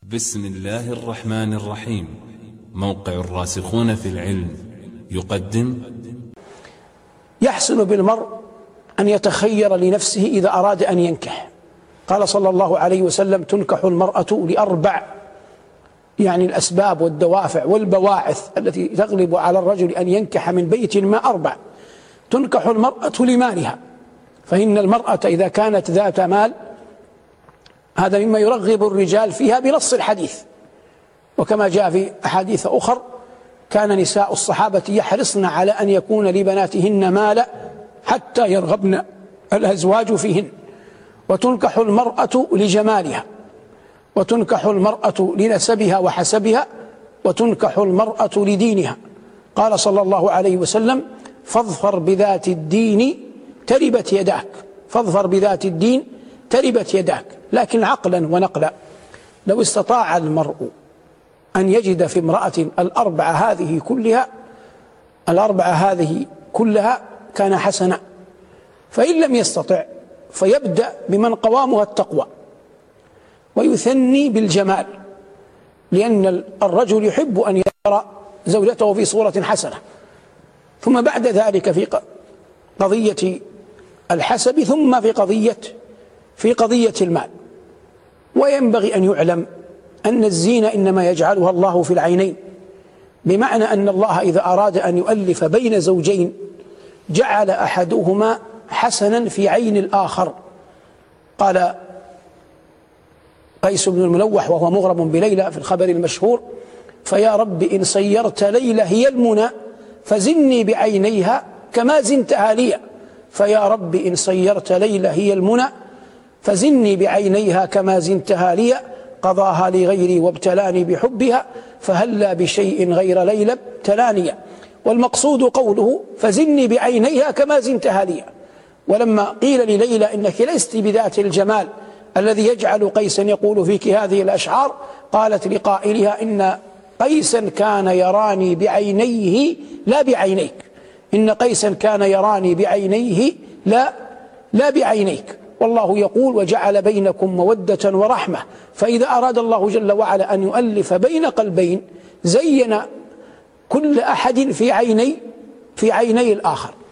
بسم الله الرحمن الرحيم. موقع الراسخون في العلم يقدم: يحسن بالمرء أن يتخير لنفسه إذا أراد أن ينكح. قال صلى الله عليه وسلم: تنكح المرأة لأربع، يعني الأسباب والدوافع والبواعث التي تغلب على الرجل أن ينكح من بيت ما أربع. تنكح المرأة لمالها، فإن المرأة إذا كانت ذات مال هذا مما يرغب الرجال فيها بنص الحديث، وكما جاء في أحاديث أخر كان نساء الصحابة يحرصن على أن يكون لبناتهن مال حتى يرغبن الأزواج فيهن. وتنكح المرأة لجمالها، وتنكح المرأة لنسبها وحسبها، وتنكح المرأة لدينها. قال صلى الله عليه وسلم: فاظفر بذات الدين تربت يداك، فاظفر بذات الدين تربت يداك. لكن عقلا ونقلا، لو استطاع المرء أن يجد في امرأة الأربعة هذه كلها كان حسنا، فإن لم يستطع فيبدأ بمن قوامها التقوى ويثني بالجمال، لأن الرجل يحب أن يرى زوجته في صورة حسنة، ثم بعد ذلك في قضية الحسب، ثم في قضية المال. وينبغي أن يعلم أن الزينة إنما يجعلها الله في العينين، بمعنى أن الله إذا أراد أن يؤلف بين زوجين جعل أحدهما حسنا في عين الآخر. قال قيس بن الملوح وهو مغرم بليلى في الخبر المشهور: فيا رب إن صيرت ليلى هي المنى فزني بعينيها كما زنتها لي. فيا رب إن صيرت ليلى هي المنى فزني بعينيها كما زنتها لي. قضاها لغيري وابتلاني بحبها فهلا بشيء غير ليلى ابتلاني. والمقصود قوله فزني بعينيها كما زنتها لي. ولما قيل لليلى إنك لست بذات الجمال الذي يجعل قيسا يقول فيك هذه الأشعار، قالت لقائلها: إن قيسا كان يراني بعينيه لا بعينيك، إن قيسا كان يراني بعينيه لا بعينيك. والله يقول: وجعل بينكم مودة ورحمة. فإذا أراد الله جل وعلا أن يؤلف بين قلبين زين كل أحد في عيني الآخر.